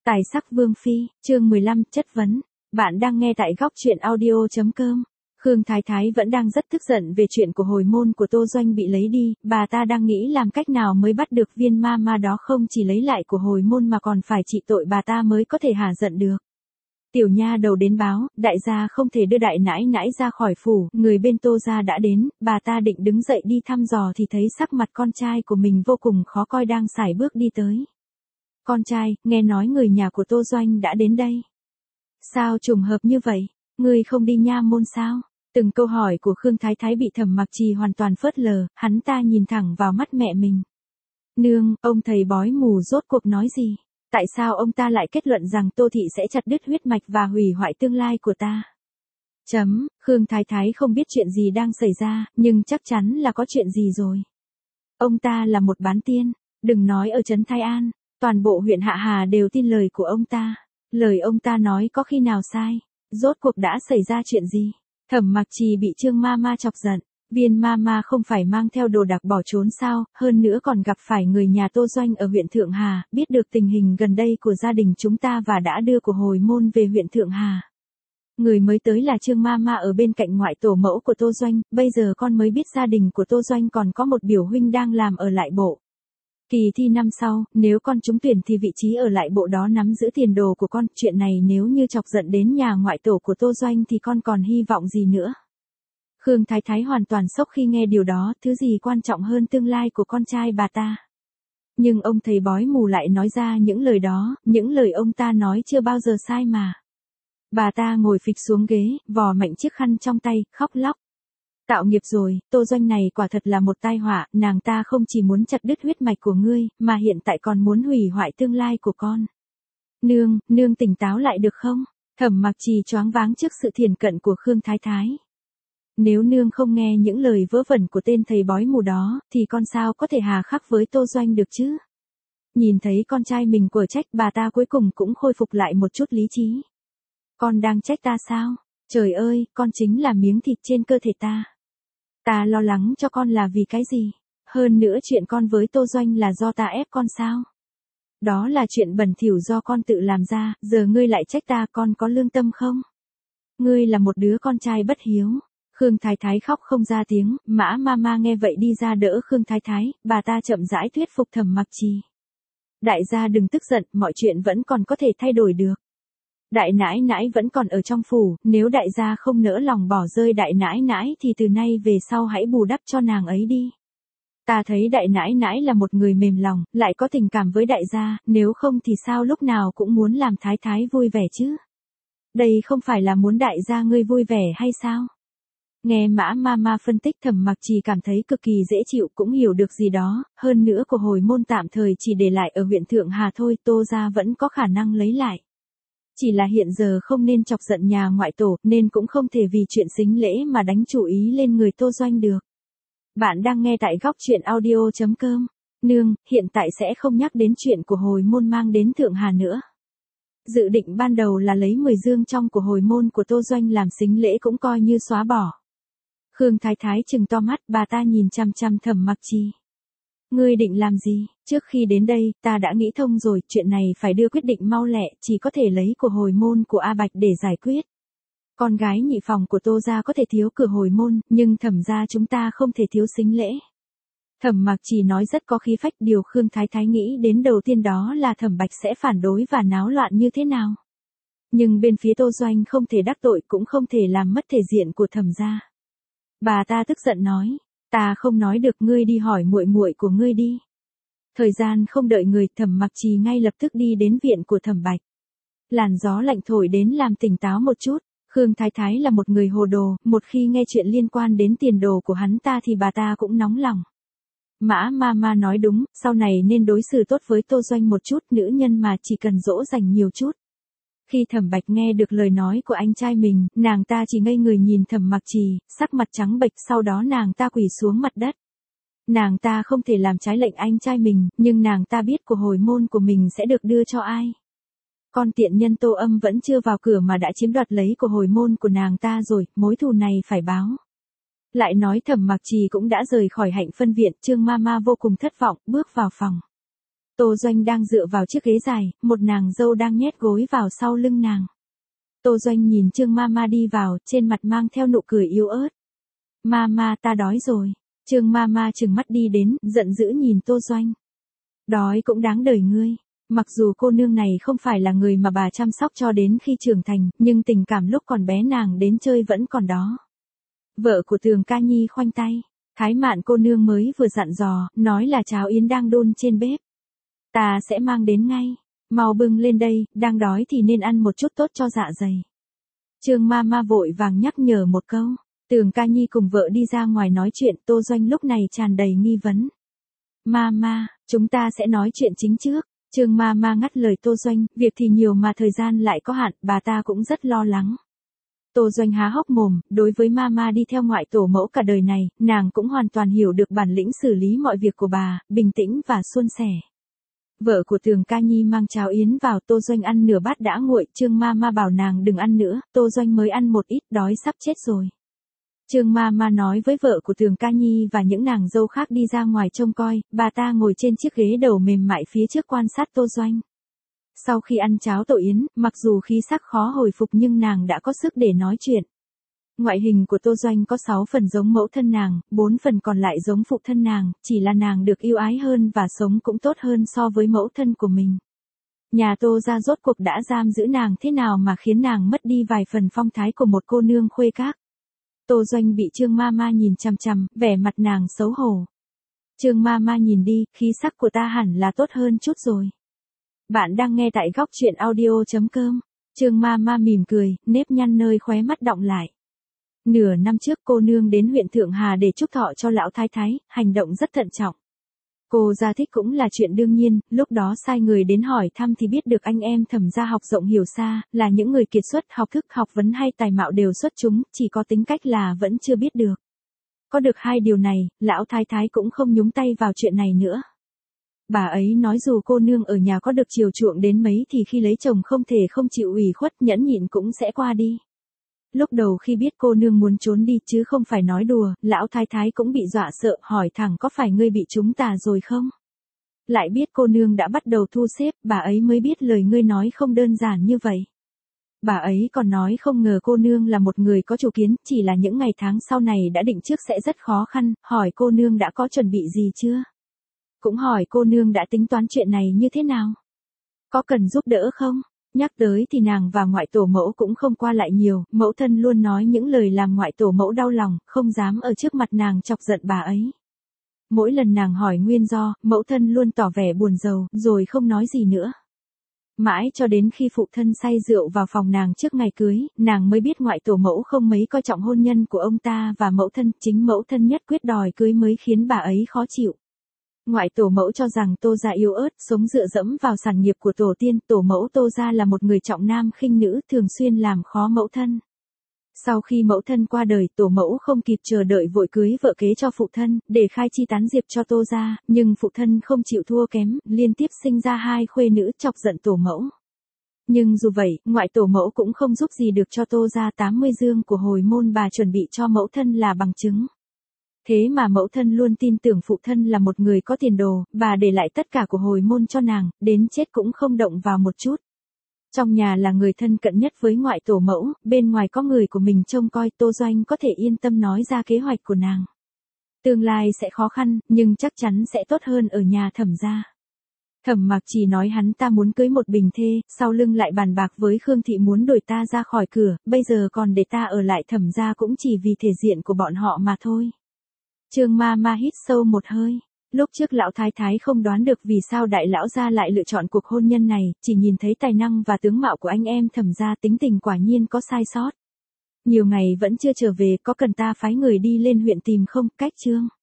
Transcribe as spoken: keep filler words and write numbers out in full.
Tài sắc vương phi, chương mười lăm, chất vấn. Bạn đang nghe tại góc truyện audio chấm com. Khương Thái Thái vẫn đang rất tức giận về chuyện của hồi môn của Tô Doanh bị lấy đi, bà ta đang nghĩ làm cách nào mới bắt được viên ma ma đó, không chỉ lấy lại của hồi môn mà còn phải trị tội bà ta mới có thể hả giận được. Tiểu nha đầu đến báo, đại gia không thể đưa đại nãi nãi ra khỏi phủ, người bên Tô gia đã đến, bà ta định đứng dậy đi thăm dò thì thấy sắc mặt con trai của mình vô cùng khó coi đang sải bước đi tới. Con trai, nghe nói người nhà của Tô Doanh đã đến đây. Sao trùng hợp như vậy, ngươi không đi nha môn sao? Từng câu hỏi của Khương Thái Thái bị Thẩm Mặc Trì hoàn toàn phớt lờ, hắn ta nhìn thẳng vào mắt mẹ mình. Nương, ông thầy bói mù rốt cuộc nói gì? Tại sao ông ta lại kết luận rằng Tô Thị sẽ chặt đứt huyết mạch và hủy hoại tương lai của ta? Chấm, Khương Thái Thái không biết chuyện gì đang xảy ra, nhưng chắc chắn là có chuyện gì rồi. Ông ta là một bán tiên, đừng nói ở trấn Thái An, toàn bộ huyện Hạ Hà đều tin lời của ông ta. Lời ông ta nói có khi nào sai? Rốt cuộc đã xảy ra chuyện gì? Thẩm Mặc Trì bị Trương ma ma chọc giận. Viên ma ma không phải mang theo đồ đạc bỏ trốn sao, hơn nữa còn gặp phải người nhà Tô Doanh ở huyện Thượng Hà, biết được tình hình gần đây của gia đình chúng ta và đã đưa của hồi môn về huyện Thượng Hà. Người mới tới là Trương ma ma ở bên cạnh ngoại tổ mẫu của Tô Doanh, bây giờ con mới biết gia đình của Tô Doanh còn có một biểu huynh đang làm ở lại bộ. Kỳ thi năm sau, nếu con trúng tuyển thì vị trí ở lại bộ đó nắm giữ tiền đồ của con, chuyện này nếu như chọc giận đến nhà ngoại tổ của Tô Doanh thì con còn hy vọng gì nữa. Khương Thái Thái hoàn toàn sốc khi nghe điều đó, thứ gì quan trọng hơn tương lai của con trai bà ta. Nhưng ông thầy bói mù lại nói ra những lời đó, những lời ông ta nói chưa bao giờ sai mà. Bà ta ngồi phịch xuống ghế, vò mạnh chiếc khăn trong tay, khóc lóc. Tạo nghiệp rồi, Tô Doanh này quả thật là một tai họa, nàng ta không chỉ muốn chặt đứt huyết mạch của ngươi, mà hiện tại còn muốn hủy hoại tương lai của con. Nương, nương tỉnh táo lại được không? Thẩm Mặc Trì choáng váng trước sự thiển cận của Khương Thái Thái. Nếu nương không nghe những lời vớ vẩn của tên thầy bói mù đó, thì con sao có thể hà khắc với Tô Doanh được chứ? Nhìn thấy con trai mình quở trách, bà ta cuối cùng cũng khôi phục lại một chút lý trí. Con đang trách ta sao? Trời ơi, con chính là miếng thịt trên cơ thể ta. Ta lo lắng cho con là vì cái gì? Hơn nữa chuyện con với Tô Doanh là do ta ép con sao? Đó là chuyện bẩn thỉu do con tự làm ra, giờ ngươi lại trách ta, con có lương tâm không? Ngươi là một đứa con trai bất hiếu. Khương Thái Thái khóc không ra tiếng, Mã Mama nghe vậy đi ra đỡ Khương Thái Thái, bà ta chậm rãi thuyết phục Thẩm Mặc Trì. Đại gia đừng tức giận, mọi chuyện vẫn còn có thể thay đổi được. Đại nãi nãi vẫn còn ở trong phủ, nếu đại gia không nỡ lòng bỏ rơi đại nãi nãi thì từ nay về sau hãy bù đắp cho nàng ấy đi. Ta thấy đại nãi nãi là một người mềm lòng, lại có tình cảm với đại gia, nếu không thì sao lúc nào cũng muốn làm thái thái vui vẻ chứ? Đây không phải là muốn đại gia ngươi vui vẻ hay sao? Nghe Mã Mama phân tích, Thẩm Mặc Trì cảm thấy cực kỳ dễ chịu, cũng hiểu được gì đó, hơn nữa của hồi môn tạm thời chỉ để lại ở huyện Thượng Hà thôi, Tô gia vẫn có khả năng lấy lại. Chỉ là hiện giờ không nên chọc giận nhà ngoại tổ, nên cũng không thể vì chuyện sính lễ mà đánh chủ ý lên người Tô Doanh được. Bạn đang nghe tại góc truyện audio chấm com. Nương, hiện tại sẽ không nhắc đến chuyện của hồi môn mang đến Thượng Hà nữa. Dự định ban đầu là lấy mười dương trong của hồi môn của Tô Doanh làm sính lễ cũng coi như xóa bỏ. Khương Thái Thái trừng to mắt, bà ta nhìn chăm chăm Thẩm Mặc Trì. Ngươi định làm gì? Trước khi đến đây, ta đã nghĩ thông rồi, chuyện này phải đưa quyết định mau lẹ, chỉ có thể lấy của hồi môn của A Bạch để giải quyết. Con gái nhị phòng của Tô gia có thể thiếu cửa hồi môn, nhưng Thẩm gia chúng ta không thể thiếu sính lễ. Thẩm Mặc Trì nói rất có khí phách, điều Khương Thái Thái nghĩ đến đầu tiên đó là Thẩm Bạch sẽ phản đối và náo loạn như thế nào. Nhưng bên phía Tô Doanh không thể đắc tội, cũng không thể làm mất thể diện của Thẩm gia. Bà ta tức giận nói, ta không nói được, ngươi đi hỏi muội muội của ngươi đi. Thời gian không đợi người, Thẩm Mặc Trì ngay lập tức đi đến viện của Thẩm Bạch. Làn gió lạnh thổi đến làm tỉnh táo một chút. Khương Thái Thái là một người hồ đồ, một khi nghe chuyện liên quan đến tiền đồ của hắn ta thì bà ta cũng nóng lòng. Mã Mama nói đúng, sau này nên đối xử tốt với Tô Doanh một chút, nữ nhân mà chỉ cần dỗ dành nhiều chút. Khi Thẩm Bạch nghe được lời nói của anh trai mình, nàng ta chỉ ngây người nhìn Thẩm Mặc Trì, sắc mặt trắng bệch, sau đó nàng ta quỳ xuống mặt đất. Nàng ta không thể làm trái lệnh anh trai mình, nhưng nàng ta biết của hồi môn của mình sẽ được đưa cho ai. Con tiện nhân Tô Âm vẫn chưa vào cửa mà đã chiếm đoạt lấy của hồi môn của nàng ta rồi, mối thù này phải báo. Lại nói Thẩm Mặc Trì cũng đã rời khỏi Hạnh Phân viện, Trương Mama vô cùng thất vọng, bước vào phòng. Tô Doanh đang dựa vào chiếc ghế dài, một nàng dâu đang nhét gối vào sau lưng nàng. Tô Doanh nhìn Trương Mama đi vào, trên mặt mang theo nụ cười yếu ớt. Mama, ta đói rồi. Trương Mama trừng mắt đi đến, giận dữ nhìn Tô Doanh. Đói cũng đáng đời ngươi. Mặc dù cô nương này không phải là người mà bà chăm sóc cho đến khi trưởng thành, nhưng tình cảm lúc còn bé nàng đến chơi vẫn còn đó. Vợ của Tường Ca Nhi khoanh tay. Thái Mạn cô nương mới vừa dặn dò, nói là cháo yến đang đun trên bếp. Ta sẽ mang đến ngay. Mau bưng lên đây, đang đói thì nên ăn một chút tốt cho dạ dày. Trương Mama vội vàng nhắc nhở một câu. Tường Ca Nhi cùng vợ đi ra ngoài nói chuyện, Tô Doanh lúc này tràn đầy nghi vấn. Mama, chúng ta sẽ nói chuyện chính trước. Trương Mama ngắt lời Tô Doanh, việc thì nhiều mà thời gian lại có hạn, bà ta cũng rất lo lắng. Tô Doanh há hốc mồm, đối với Mama đi theo ngoại tổ mẫu cả đời này, nàng cũng hoàn toàn hiểu được bản lĩnh xử lý mọi việc của bà, bình tĩnh và suôn sẻ. Vợ của Tường Ca Nhi mang cháo yến vào, Tô Doanh ăn nửa bát đã nguội, Trương Mama bảo nàng đừng ăn nữa, Tô Doanh mới ăn một ít, đói sắp chết rồi. Trương Mama nói với vợ của Tường Ca Nhi và những nàng dâu khác đi ra ngoài trông coi, bà ta ngồi trên chiếc ghế đầu mềm mại phía trước quan sát Tô Doanh. Sau khi ăn cháo tổ yến, mặc dù khí sắc khó hồi phục nhưng nàng đã có sức để nói chuyện. Ngoại hình của Tô Doanh có sáu phần giống mẫu thân nàng, bốn phần còn lại giống phụ thân nàng, chỉ là nàng được yêu ái hơn và sống cũng tốt hơn so với mẫu thân của mình. Nhà Tô gia rốt cuộc đã giam giữ nàng thế nào mà khiến nàng mất đi vài phần phong thái của một cô nương khuê các. Tô Doanh bị Trương Mama nhìn chằm chằm, vẻ mặt nàng xấu hổ. Trương Mama nhìn đi, khí sắc của ta hẳn là tốt hơn chút rồi. Bạn đang nghe tại góc truyện audio chấm com. Trương Mama mỉm cười, nếp nhăn nơi khóe mắt đọng lại. Nửa năm trước cô nương đến huyện Thượng Hà để chúc thọ cho lão thái thái, hành động rất thận trọng. Cô gia thích cũng là chuyện đương nhiên, lúc đó sai người đến hỏi thăm thì biết được anh em Thẩm gia học rộng hiểu xa, là những người kiệt xuất, học thức, học vấn hay tài mạo đều xuất chúng, chỉ có tính cách là vẫn chưa biết được. Có được hai điều này, lão thái thái cũng không nhúng tay vào chuyện này nữa. Bà ấy nói dù cô nương ở nhà có được chiều chuộng đến mấy thì khi lấy chồng không thể không chịu ủy khuất, nhẫn nhịn cũng sẽ qua đi. Lúc đầu khi biết cô nương muốn trốn đi chứ không phải nói đùa, lão thái thái cũng bị dọa sợ, hỏi thẳng có phải ngươi bị trúng tà rồi không? Lại biết cô nương đã bắt đầu thu xếp, bà ấy mới biết lời ngươi nói không đơn giản như vậy. Bà ấy còn nói không ngờ cô nương là một người có chủ kiến, chỉ là những ngày tháng sau này đã định trước sẽ rất khó khăn, hỏi cô nương đã có chuẩn bị gì chưa? Cũng hỏi cô nương đã tính toán chuyện này như thế nào? Có cần giúp đỡ không? Nhắc tới thì nàng và ngoại tổ mẫu cũng không qua lại nhiều, mẫu thân luôn nói những lời làm ngoại tổ mẫu đau lòng, không dám ở trước mặt nàng chọc giận bà ấy. Mỗi lần nàng hỏi nguyên do, mẫu thân luôn tỏ vẻ buồn rầu, rồi không nói gì nữa. Mãi cho đến khi phụ thân say rượu vào phòng nàng trước ngày cưới, nàng mới biết ngoại tổ mẫu không mấy coi trọng hôn nhân của ông ta và mẫu thân, chính mẫu thân nhất quyết đòi cưới mới khiến bà ấy khó chịu. Ngoại tổ mẫu cho rằng Tô gia yếu ớt, sống dựa dẫm vào sản nghiệp của tổ tiên, tổ mẫu Tô gia là một người trọng nam khinh nữ, thường xuyên làm khó mẫu thân. Sau khi mẫu thân qua đời, tổ mẫu không kịp chờ đợi vội cưới vợ kế cho phụ thân, để khai chi tán diệp cho Tô gia, nhưng phụ thân không chịu thua kém, liên tiếp sinh ra hai khuê nữ chọc giận tổ mẫu. Nhưng dù vậy, ngoại tổ mẫu cũng không giúp gì được cho Tô gia, tám mươi dương của hồi môn bà chuẩn bị cho mẫu thân là bằng chứng. Thế mà mẫu thân luôn tin tưởng phụ thân là một người có tiền đồ, bà để lại tất cả của hồi môn cho nàng, đến chết cũng không động vào một chút. Trong nhà là người thân cận nhất với ngoại tổ mẫu, bên ngoài có người của mình trông coi, Tô Doanh có thể yên tâm nói ra kế hoạch của nàng. Tương lai sẽ khó khăn, nhưng chắc chắn sẽ tốt hơn ở nhà Thẩm gia. Thẩm Mặc chỉ nói hắn ta muốn cưới một bình thê, sau lưng lại bàn bạc với Khương Thị muốn đuổi ta ra khỏi cửa, bây giờ còn để ta ở lại Thẩm gia cũng chỉ vì thể diện của bọn họ mà thôi. Trương Mama hít sâu một hơi. Lúc trước lão thái thái không đoán được vì sao đại lão gia lại lựa chọn cuộc hôn nhân này, chỉ nhìn thấy tài năng và tướng mạo của anh em Thẩm gia, tính tình quả nhiên có sai sót. Nhiều ngày vẫn chưa trở về, có cần ta phái người đi lên huyện tìm không? Cách Trương